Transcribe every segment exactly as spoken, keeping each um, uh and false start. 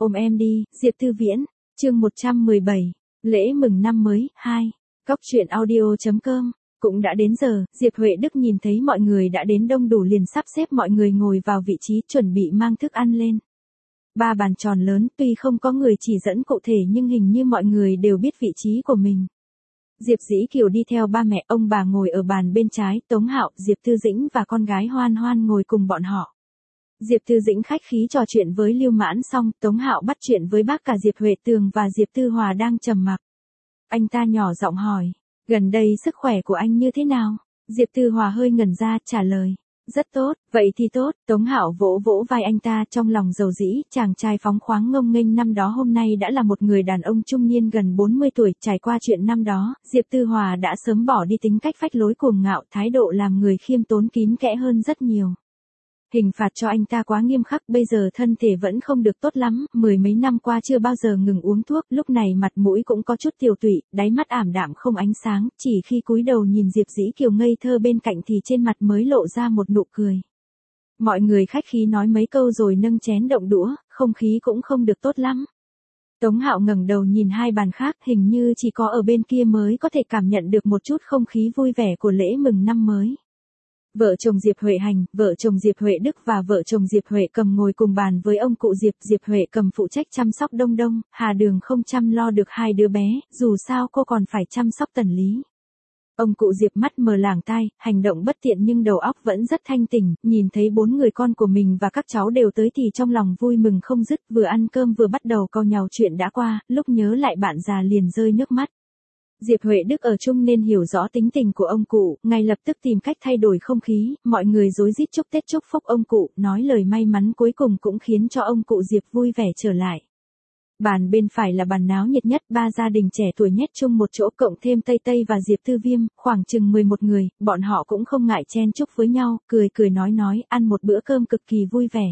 Ôm em đi, Diệp Tư Viễn, chương một trăm mười bảy, lễ mừng năm mới, hai, Cóc truyện audio chấm com. Cũng đã đến giờ, Diệp Huệ Đức nhìn thấy mọi người đã đến đông đủ liền sắp xếp mọi người ngồi vào vị trí chuẩn bị mang thức ăn lên. Ba bàn tròn lớn, tuy không có người chỉ dẫn cụ thể nhưng hình như mọi người đều biết vị trí của mình. Diệp Dĩ Kiều đi theo ba mẹ, ông bà ngồi ở bàn bên trái, Tống Hạo, Diệp Tư Dĩnh và con gái Hoan Hoan ngồi cùng bọn họ. Diệp Tư Dĩnh khách khí trò chuyện với Lưu Mãn xong, Tống Hạo bắt chuyện với bác cả Diệp Huệ Tường và Diệp Tư Hòa đang trầm mặc. Anh ta nhỏ giọng hỏi, gần đây sức khỏe của anh như thế nào? Diệp Tư Hòa hơi ngẩn ra, trả lời, rất tốt, vậy thì tốt. Tống Hạo vỗ vỗ vai anh ta, trong lòng dầu dĩ, chàng trai phóng khoáng ngông nghênh năm đó hôm nay đã là một người đàn ông trung niên gần bốn mươi tuổi. Trải qua chuyện năm đó, Diệp Tư Hòa đã sớm bỏ đi tính cách phách lối cuồng ngạo, thái độ làm người khiêm tốn kín kẽ hơn rất nhiều. Hình phạt cho anh ta quá nghiêm khắc, bây giờ thân thể vẫn không được tốt lắm, mười mấy năm qua chưa bao giờ ngừng uống thuốc, lúc này mặt mũi cũng có chút tiều tụy, đáy mắt ảm đạm không ánh sáng, chỉ khi cúi đầu nhìn Diệp Dĩ Kiều ngây thơ bên cạnh thì trên mặt mới lộ ra một nụ cười. Mọi người khách khí nói mấy câu rồi nâng chén động đũa, không khí cũng không được tốt lắm. Tống Hạo ngẩng đầu nhìn hai bàn khác, hình như chỉ có ở bên kia mới có thể cảm nhận được một chút không khí vui vẻ của lễ mừng năm mới. Vợ chồng Diệp Huệ Hành, vợ chồng Diệp Huệ Đức và vợ chồng Diệp Huệ Cầm ngồi cùng bàn với ông cụ Diệp. Diệp Huệ Cầm phụ trách chăm sóc Đông Đông, Hà Đường không chăm lo được hai đứa bé, dù sao cô còn phải chăm sóc Tần Lý. Ông cụ Diệp mắt mờ lảng tai, hành động bất tiện nhưng đầu óc vẫn rất thanh tỉnh, nhìn thấy bốn người con của mình và các cháu đều tới thì trong lòng vui mừng không dứt, vừa ăn cơm vừa bắt đầu cau nhàu chuyện đã qua, lúc nhớ lại bạn già liền rơi nước mắt. Diệp Huệ Đức ở chung nên hiểu rõ tính tình của ông cụ, ngay lập tức tìm cách thay đổi không khí, mọi người rối rít chúc Tết chúc phúc ông cụ, nói lời may mắn cuối cùng cũng khiến cho ông cụ Diệp vui vẻ trở lại. Bàn bên phải là bàn náo nhiệt nhất, ba gia đình trẻ tuổi nhét chung một chỗ cộng thêm Tây Tây và Diệp Tư Viêm, khoảng chừng mười một người, bọn họ cũng không ngại chen chúc với nhau, cười cười nói nói, ăn một bữa cơm cực kỳ vui vẻ.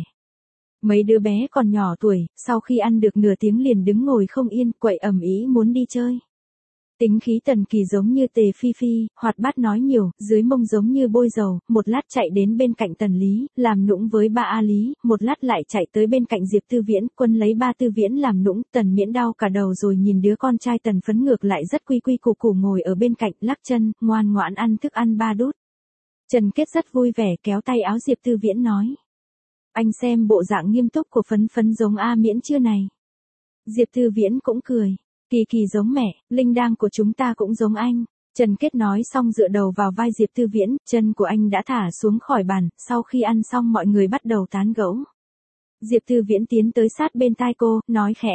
Mấy đứa bé còn nhỏ tuổi, sau khi ăn được nửa tiếng liền đứng ngồi không yên, quậy ầm ĩ muốn đi chơi. Tính khí Tần Kỳ giống như Tề Phi Phi, hoạt bát nói nhiều, dưới mông giống như bôi dầu, một lát chạy đến bên cạnh Tần Lý, làm nũng với ba A Lý, một lát lại chạy tới bên cạnh Diệp Tư Viễn, quân lấy ba Tư Viễn làm nũng, Tần Miễn đau cả đầu rồi nhìn đứa con trai Tần Phấn ngược lại rất quy quy củ củ ngồi ở bên cạnh, lắc chân, ngoan ngoãn ăn thức ăn ba đút. Trần Kết rất vui vẻ kéo tay áo Diệp Tư Viễn nói. Anh xem bộ dạng nghiêm túc của Phấn Phấn giống A Miễn chưa này? Diệp Tư Viễn cũng cười. Kỳ Kỳ giống mẹ, Linh Đang của chúng ta cũng giống anh. Trần Kết nói xong dựa đầu vào vai Diệp Tư Viễn, chân của anh đã thả xuống khỏi bàn, sau khi ăn xong mọi người bắt đầu tán gẫu. Diệp Tư Viễn tiến tới sát bên tai cô, nói khẽ.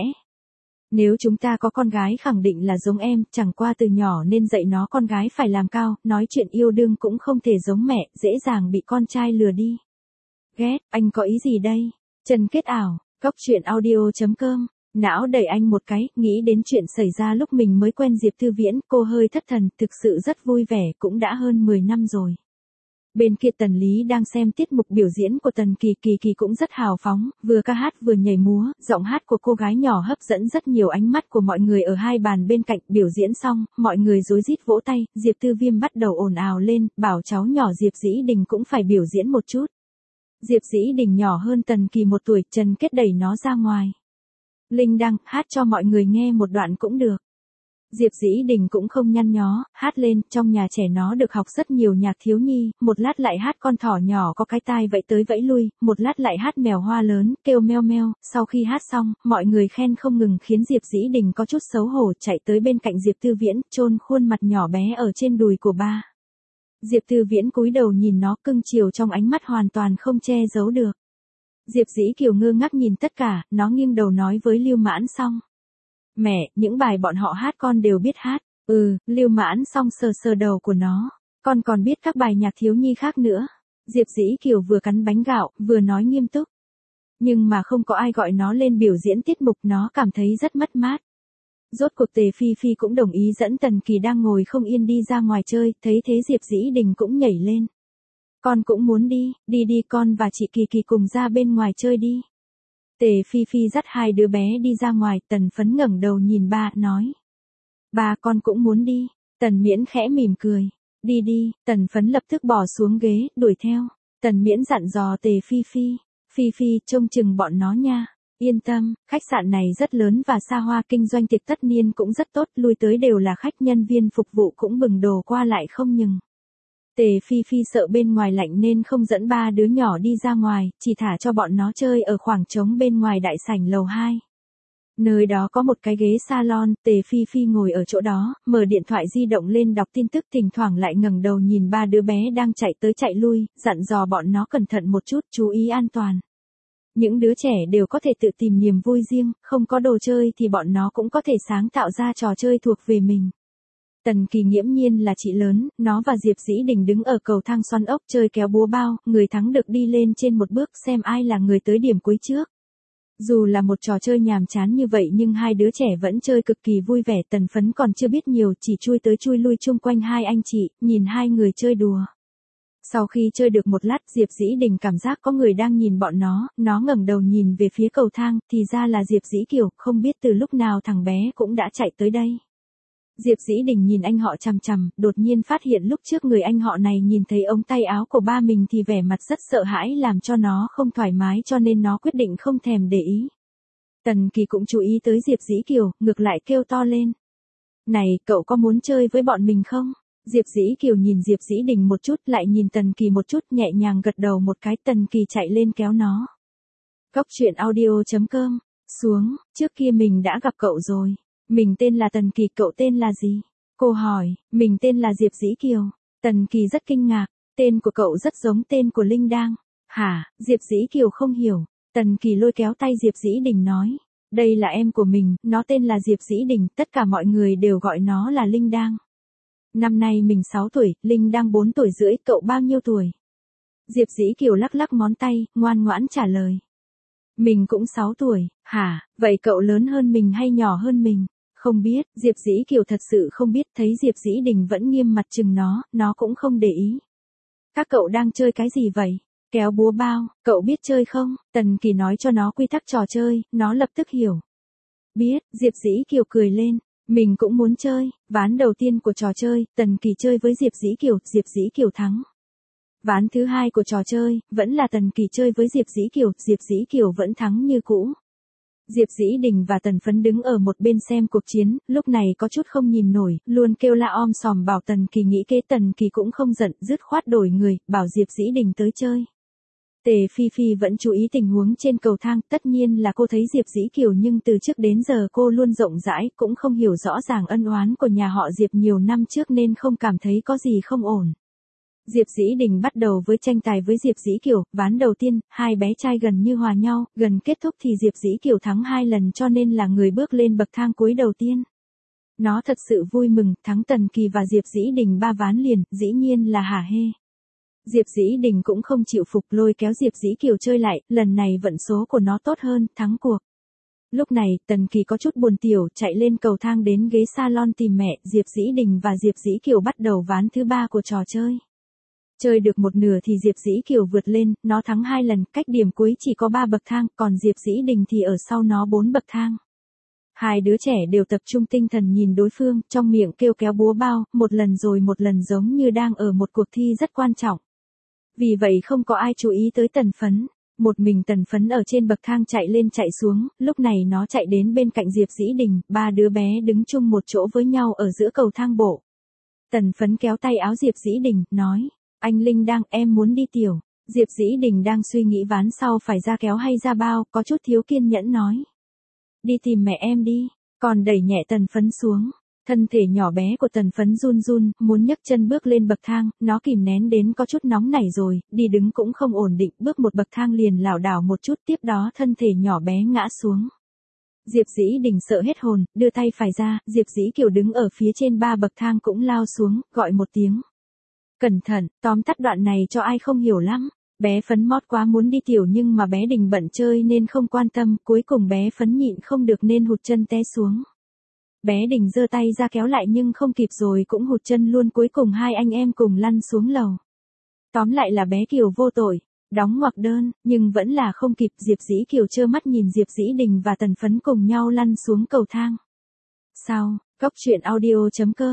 Nếu chúng ta có con gái khẳng định là giống em, chẳng qua từ nhỏ nên dạy nó con gái phải làm cao, nói chuyện yêu đương cũng không thể giống mẹ, dễ dàng bị con trai lừa đi. Ghét, anh có ý gì đây? Trần Kết ảo, cóc truyện audio chấm com. Não đẩy anh một cái, nghĩ đến chuyện xảy ra lúc mình mới quen Diệp Tư Viễn, cô hơi thất thần, thực sự rất vui vẻ, cũng đã hơn mười năm rồi. Bên kia Tần Lý đang xem tiết mục biểu diễn của Tần Kỳ, Kỳ Kỳ cũng rất hào phóng, vừa ca hát vừa nhảy múa, giọng hát của cô gái nhỏ hấp dẫn rất nhiều ánh mắt của mọi người ở hai bàn bên cạnh. Biểu diễn xong, mọi người rối rít vỗ tay, Diệp Tư Viêm bắt đầu ồn ào lên, bảo cháu nhỏ Diệp Dĩ Đình cũng phải biểu diễn một chút. Diệp Dĩ Đình nhỏ hơn Tần Kỳ một tuổi, Trần Kết đẩy nó ra ngoài. Linh Đăng, hát cho mọi người nghe một đoạn cũng được. Diệp Dĩ Đình cũng không nhăn nhó, hát lên, trong nhà trẻ nó được học rất nhiều nhạc thiếu nhi, một lát lại hát con thỏ nhỏ có cái tai vẫy tới vẫy lui, một lát lại hát mèo hoa lớn, kêu meo meo, sau khi hát xong, mọi người khen không ngừng khiến Diệp Dĩ Đình có chút xấu hổ, chạy tới bên cạnh Diệp Tư Viễn, chôn khuôn mặt nhỏ bé ở trên đùi của ba. Diệp Tư Viễn cúi đầu nhìn nó cưng chiều trong ánh mắt hoàn toàn không che giấu được. Diệp Dĩ Kiều ngơ ngác nhìn tất cả, nó nghiêng đầu nói với Lưu Mãn Song. Mẹ, những bài bọn họ hát con đều biết hát. Ừ, Lưu Mãn Song sờ sờ đầu của nó. Con còn biết các bài nhạc thiếu nhi khác nữa. Diệp Dĩ Kiều vừa cắn bánh gạo, vừa nói nghiêm túc. Nhưng mà không có ai gọi nó lên biểu diễn tiết mục, nó cảm thấy rất mất mát. Rốt cuộc Tề Phi Phi cũng đồng ý dẫn Tần Kỳ đang ngồi không yên đi ra ngoài chơi, thấy thế Diệp Dĩ Đình cũng nhảy lên. Con cũng muốn đi, đi đi con và chị Kỳ Kỳ cùng ra bên ngoài chơi đi. Tề Phi Phi dắt hai đứa bé đi ra ngoài, Tần Phấn ngẩng đầu nhìn ba, nói. Ba con cũng muốn đi, Tần Miễn khẽ mỉm cười. Đi đi, Tần Phấn lập tức bỏ xuống ghế, đuổi theo. Tần Miễn dặn dò Tề Phi Phi. Phi Phi, trông chừng bọn nó nha. Yên tâm, khách sạn này rất lớn và xa hoa, kinh doanh tiệc tất niên cũng rất tốt, lui tới đều là khách, nhân viên phục vụ cũng bừng đồ qua lại không ngừng. Tề Phi Phi sợ bên ngoài lạnh nên không dẫn ba đứa nhỏ đi ra ngoài, chỉ thả cho bọn nó chơi ở khoảng trống bên ngoài đại sảnh lầu hai. Nơi đó có một cái ghế salon, Tề Phi Phi ngồi ở chỗ đó, mở điện thoại di động lên đọc tin tức, thỉnh thoảng lại ngẩng đầu nhìn ba đứa bé đang chạy tới chạy lui, dặn dò bọn nó cẩn thận một chút, chú ý an toàn. Những đứa trẻ đều có thể tự tìm niềm vui riêng, không có đồ chơi thì bọn nó cũng có thể sáng tạo ra trò chơi thuộc về mình. Tần Kỳ nghiễm nhiên là chị lớn, nó và Diệp Dĩ Đình đứng ở cầu thang xoắn ốc chơi kéo búa bao, người thắng được đi lên trên một bước xem ai là người tới điểm cuối trước. Dù là một trò chơi nhàm chán như vậy nhưng hai đứa trẻ vẫn chơi cực kỳ vui vẻ, Tần Phấn còn chưa biết nhiều, chỉ chui tới chui lui chung quanh hai anh chị, nhìn hai người chơi đùa. Sau khi chơi được một lát, Diệp Dĩ Đình cảm giác có người đang nhìn bọn nó, nó ngẩng đầu nhìn về phía cầu thang, thì ra là Diệp Dĩ Kiều, không biết từ lúc nào thằng bé cũng đã chạy tới đây. Diệp Dĩ Đình nhìn anh họ chằm chằm, đột nhiên phát hiện lúc trước người anh họ này nhìn thấy ống tay áo của ba mình thì vẻ mặt rất sợ hãi làm cho nó không thoải mái cho nên nó quyết định không thèm để ý. Tần Kỳ cũng chú ý tới Diệp Dĩ Kiều, ngược lại kêu to lên. Này, cậu có muốn chơi với bọn mình không? Diệp Dĩ Kiều nhìn Diệp Dĩ Đình một chút lại nhìn Tần Kỳ một chút nhẹ nhàng gật đầu một cái, Tần Kỳ chạy lên kéo nó. Cóc truyện audio chấm com, xuống, trước kia mình đã gặp cậu rồi. Mình tên là Tần Kỳ, cậu tên là gì? Cô hỏi, mình tên là Diệp Dĩ Kiều. Tần Kỳ rất kinh ngạc, tên của cậu rất giống tên của Linh Đang. Hả? Diệp Dĩ Kiều không hiểu. Tần Kỳ lôi kéo tay Diệp Dĩ Đình nói, đây là em của mình, nó tên là Diệp Dĩ Đình, tất cả mọi người đều gọi nó là Linh Đang. Năm nay mình sáu tuổi, Linh Đang bốn tuổi rưỡi, cậu bao nhiêu tuổi? Diệp Dĩ Kiều lắc lắc ngón tay, ngoan ngoãn trả lời. Mình cũng sáu tuổi, hả, vậy cậu lớn hơn mình hay nhỏ hơn mình? Không biết, Diệp Dĩ Kiều thật sự không biết, thấy Diệp Dĩ Đình vẫn nghiêm mặt chừng nó, nó cũng không để ý. Các cậu đang chơi cái gì vậy? Kéo búa bao, cậu biết chơi không? Tần Kỳ nói cho nó quy tắc trò chơi, nó lập tức hiểu. Biết, Diệp Dĩ Kiều cười lên, mình cũng muốn chơi. Ván đầu tiên của trò chơi, Tần Kỳ chơi với Diệp Dĩ Kiều, Diệp Dĩ Kiều thắng. Ván thứ hai của trò chơi, vẫn là Tần Kỳ chơi với Diệp Dĩ Kiều, Diệp Dĩ Kiều vẫn thắng như cũ. Diệp Dĩ Đình và Tần Phấn đứng ở một bên xem cuộc chiến, lúc này có chút không nhìn nổi, luôn kêu la om sòm bảo Tần Kỳ nghĩ kế, Tần Kỳ cũng không giận, dứt khoát đổi người, bảo Diệp Dĩ Đình tới chơi. Tề Phi Phi vẫn chú ý tình huống trên cầu thang, tất nhiên là cô thấy Diệp Dĩ Kiều nhưng từ trước đến giờ cô luôn rộng rãi, cũng không hiểu rõ ràng ân oán của nhà họ Diệp nhiều năm trước nên không cảm thấy có gì không ổn. Diệp Dĩ Đình bắt đầu với tranh tài với Diệp Dĩ Kiều, ván đầu tiên, hai bé trai gần như hòa nhau, gần kết thúc thì Diệp Dĩ Kiều thắng hai lần cho nên là người bước lên bậc thang cuối đầu tiên. Nó thật sự vui mừng, thắng Tần Kỳ và Diệp Dĩ Đình ba ván liền, dĩ nhiên là hả hê. Diệp Dĩ Đình cũng không chịu phục, lôi kéo Diệp Dĩ Kiều chơi lại, lần này vận số của nó tốt hơn, thắng cuộc. Lúc này, Tần Kỳ có chút buồn tiểu, chạy lên cầu thang đến ghế salon tìm mẹ, Diệp Dĩ Đình và Diệp Dĩ Kiều bắt đầu ván thứ ba của trò chơi. Chơi được một nửa thì Diệp Dĩ Kiều vượt lên, nó thắng hai lần, cách điểm cuối chỉ có ba bậc thang, còn Diệp Dĩ Đình thì ở sau nó bốn bậc thang. Hai đứa trẻ đều tập trung tinh thần nhìn đối phương, trong miệng kêu kéo búa bao, một lần rồi một lần giống như đang ở một cuộc thi rất quan trọng. Vì vậy không có ai chú ý tới Tần Phấn. Một mình Tần Phấn ở trên bậc thang chạy lên chạy xuống, lúc này nó chạy đến bên cạnh Diệp Dĩ Đình, ba đứa bé đứng chung một chỗ với nhau ở giữa cầu thang bộ. Tần Phấn kéo tay áo Diệp Dĩ Đình, nói, anh Linh Đang, em muốn đi tiểu. Diệp Dĩ Đình đang suy nghĩ ván sau phải ra kéo hay ra bao, có chút thiếu kiên nhẫn nói. Đi tìm mẹ em đi, còn đẩy nhẹ Tần Phấn xuống. Thân thể nhỏ bé của Tần Phấn run run, muốn nhấc chân bước lên bậc thang, nó kìm nén đến có chút nóng nảy rồi, đi đứng cũng không ổn định, bước một bậc thang liền lảo đảo một chút, tiếp đó thân thể nhỏ bé ngã xuống. Diệp Dĩ Đình sợ hết hồn, đưa tay phải ra, Diệp Dĩ Kiều đứng ở phía trên ba bậc thang cũng lao xuống, gọi một tiếng. Cẩn thận, tóm tắt đoạn này cho ai không hiểu lắm. Bé Phấn mót quá muốn đi tiểu nhưng mà bé Đình bận chơi nên không quan tâm, cuối cùng bé Phấn nhịn không được nên hụt chân té xuống. Bé Đình giơ tay ra kéo lại nhưng không kịp rồi cũng hụt chân luôn, cuối cùng hai anh em cùng lăn xuống lầu. Tóm lại là bé Kiều vô tội, đóng ngoặc đơn, nhưng vẫn là không kịp, Diệp Dĩ Kiều trơ mắt nhìn Diệp Dĩ Đình và Tần Phấn cùng nhau lăn xuống cầu thang. Sau, cóc truyện audio chấm com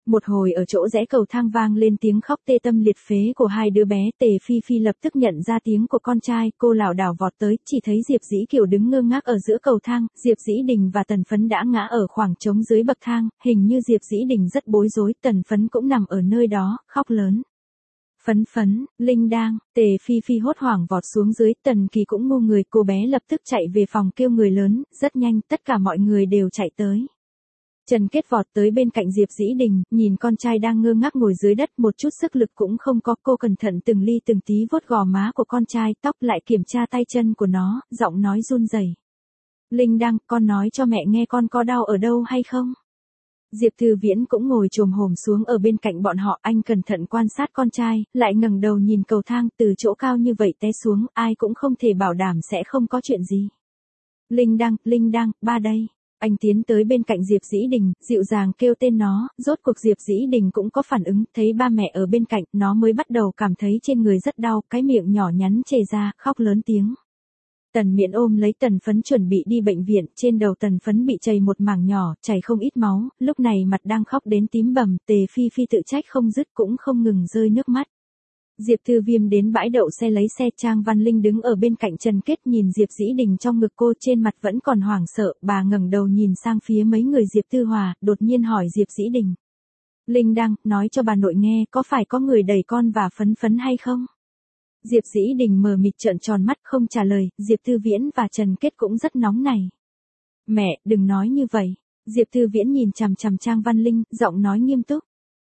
Một hồi ở chỗ rẽ cầu thang vang lên tiếng khóc tê tâm liệt phế của hai đứa bé. Tề Phi Phi lập tức nhận ra tiếng của con trai, cô lảo đảo vọt tới, chỉ thấy Diệp Dĩ Kiều đứng ngơ ngác ở giữa cầu thang, Diệp Dĩ Đình và Tần Phấn đã ngã ở khoảng trống dưới bậc thang, hình như Diệp Dĩ Đình rất bối rối, Tần Phấn cũng nằm ở nơi đó, khóc lớn. Phấn Phấn, Linh Đang, Tề Phi Phi hốt hoảng vọt xuống dưới, Tần Kỳ cũng ngu người, cô bé lập tức chạy về phòng kêu người lớn, rất nhanh, tất cả mọi người đều chạy tới. Trần Kết vọt tới bên cạnh Diệp Dĩ Đình, nhìn con trai đang ngơ ngác ngồi dưới đất, một chút sức lực cũng không có, cô cẩn thận từng ly từng tí vuốt gò má của con trai, tóc lại kiểm tra tay chân của nó, giọng nói run rẩy. Linh Đăng, con nói cho mẹ nghe con có đau ở đâu hay không? Diệp Thư Viễn cũng ngồi chồm hổm xuống ở bên cạnh bọn họ, anh cẩn thận quan sát con trai, lại ngẩng đầu nhìn cầu thang, từ chỗ cao như vậy té xuống, ai cũng không thể bảo đảm sẽ không có chuyện gì. Linh Đăng, Linh Đăng, ba đây. Anh tiến tới bên cạnh Diệp Dĩ Đình, dịu dàng kêu tên nó, rốt cuộc Diệp Dĩ Đình cũng có phản ứng, thấy ba mẹ ở bên cạnh, nó mới bắt đầu cảm thấy trên người rất đau, cái miệng nhỏ nhắn chề ra, khóc lớn tiếng. Tần Miện ôm lấy Tần Phấn chuẩn bị đi bệnh viện, trên đầu Tần Phấn bị chảy một mảng nhỏ, chảy không ít máu, lúc này mặt đang khóc đến tím bầm, Tề Phi Phi tự trách không dứt cũng không ngừng rơi nước mắt. Diệp Thư Viêm đến bãi đậu xe lấy xe, Trang Văn Linh đứng ở bên cạnh Trần Kết nhìn Diệp Dĩ Đình trong ngực cô, trên mặt vẫn còn hoảng sợ, bà ngẩng đầu nhìn sang phía mấy người Diệp Tư Hòa, đột nhiên hỏi Diệp Dĩ Đình. Linh Đăng, nói cho bà nội nghe, có phải có người đẩy con và Phấn Phấn hay không? Diệp Dĩ Đình mờ mịt trợn tròn mắt không trả lời, Diệp Thư Viễn và Trần Kết cũng rất nóng này. Mẹ, đừng nói như vậy. Diệp Thư Viễn nhìn chằm chằm Trang Văn Linh, giọng nói nghiêm túc.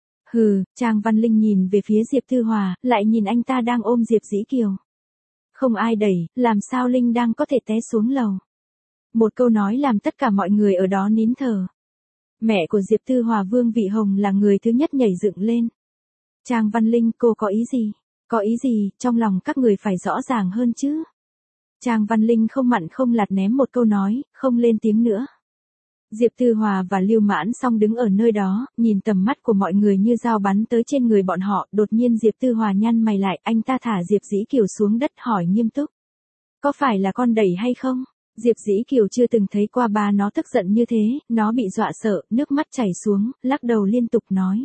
Hừ, Trang Văn Linh nhìn về phía Diệp Thư Hòa, lại nhìn anh ta đang ôm Diệp Dĩ Kiều. Không ai đẩy, làm sao Linh đang có thể té xuống lầu. Một câu nói làm tất cả mọi người ở đó nín thở. Mẹ của Diệp Thư Hòa Vương Vị Hồng là người thứ nhất nhảy dựng lên. Trang Văn Linh, cô có ý gì? Có ý gì, trong lòng các người phải rõ ràng hơn chứ. Trang Văn Linh không mặn không lạt ném một câu nói, không lên tiếng nữa. Diệp Thư Hòa và Lưu Mãn Song đứng ở nơi đó, nhìn tầm mắt của mọi người như dao bắn tới trên người bọn họ, đột nhiên Diệp Thư Hòa nhăn mày lại, anh ta thả Diệp Dĩ Kiều xuống đất hỏi nghiêm túc. Có phải là con đẩy hay không? Diệp Dĩ Kiều chưa từng thấy qua ba nó tức giận như thế, nó bị dọa sợ, nước mắt chảy xuống, lắc đầu liên tục nói.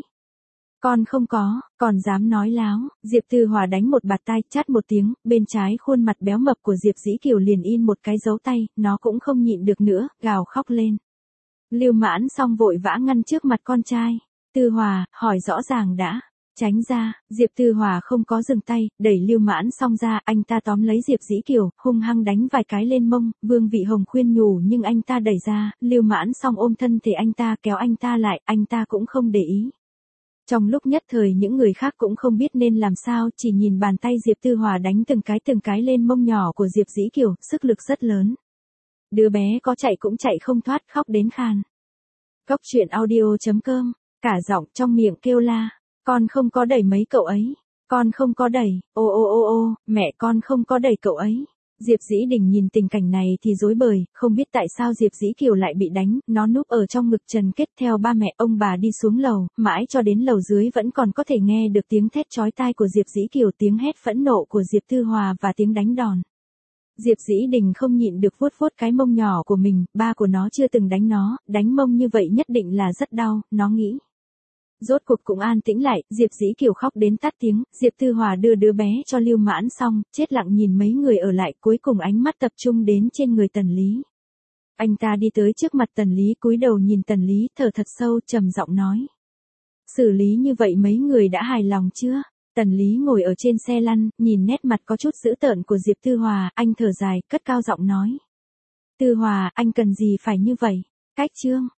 Con không có, còn dám nói láo, Diệp Thư Hòa đánh một bạt tai, chát một tiếng, bên trái khuôn mặt béo mập của Diệp Dĩ Kiều liền in một cái dấu tay, nó cũng không nhịn được nữa, gào khóc lên. Lưu Mãn Song vội vã ngăn trước mặt con trai. Tư Hòa, hỏi rõ ràng đã. Tránh ra, Diệp Tư Hòa không có dừng tay, đẩy Lưu Mãn Song ra, anh ta tóm lấy Diệp Dĩ Kiều, hung hăng đánh vài cái lên mông, Vương Vị Hồng khuyên nhủ nhưng anh ta đẩy ra, Lưu Mãn Song ôm thân thể anh ta kéo anh ta lại, anh ta cũng không để ý. Trong lúc nhất thời những người khác cũng không biết nên làm sao, chỉ nhìn bàn tay Diệp Tư Hòa đánh từng cái từng cái lên mông nhỏ của Diệp Dĩ Kiều, sức lực rất lớn. Đứa bé có chạy cũng chạy không thoát, khóc đến khan. Cốc truyện audio chấm com, cả giọng trong miệng kêu la, con không có đẩy mấy cậu ấy, con không có đẩy, ô ô ô ô, mẹ con không có đẩy cậu ấy. Diệp Dĩ Đình nhìn tình cảnh này thì rối bời, không biết tại sao Diệp Dĩ Kiều lại bị đánh, nó núp ở trong ngực Trần Kết theo ba mẹ ông bà đi xuống lầu, mãi cho đến lầu dưới vẫn còn có thể nghe được tiếng thét chói tai của Diệp Dĩ Kiều, tiếng hét phẫn nộ của Diệp Thư Hòa và tiếng đánh đòn. Diệp Dĩ Đình không nhịn được vuốt vuốt cái mông nhỏ của mình, ba của nó chưa từng đánh nó, đánh mông như vậy nhất định là rất đau, nó nghĩ. Rốt cuộc cũng an tĩnh lại, Diệp Dĩ Kiều khóc đến tắt tiếng, Diệp Thư Hòa đưa đứa bé cho Lưu Mãn Song, chết lặng nhìn mấy người ở lại, cuối cùng ánh mắt tập trung đến trên người Tần Lý. Anh ta đi tới trước mặt Tần Lý, cúi đầu nhìn Tần Lý, thở thật sâu, trầm giọng nói. Xử lý như vậy mấy người đã hài lòng chưa? Tần Lý ngồi ở trên xe lăn, nhìn nét mặt có chút dữ tợn của Diệp Thư Hòa, anh thở dài, cất cao giọng nói. Tư Hòa, anh cần gì phải như vậy? Cách chương.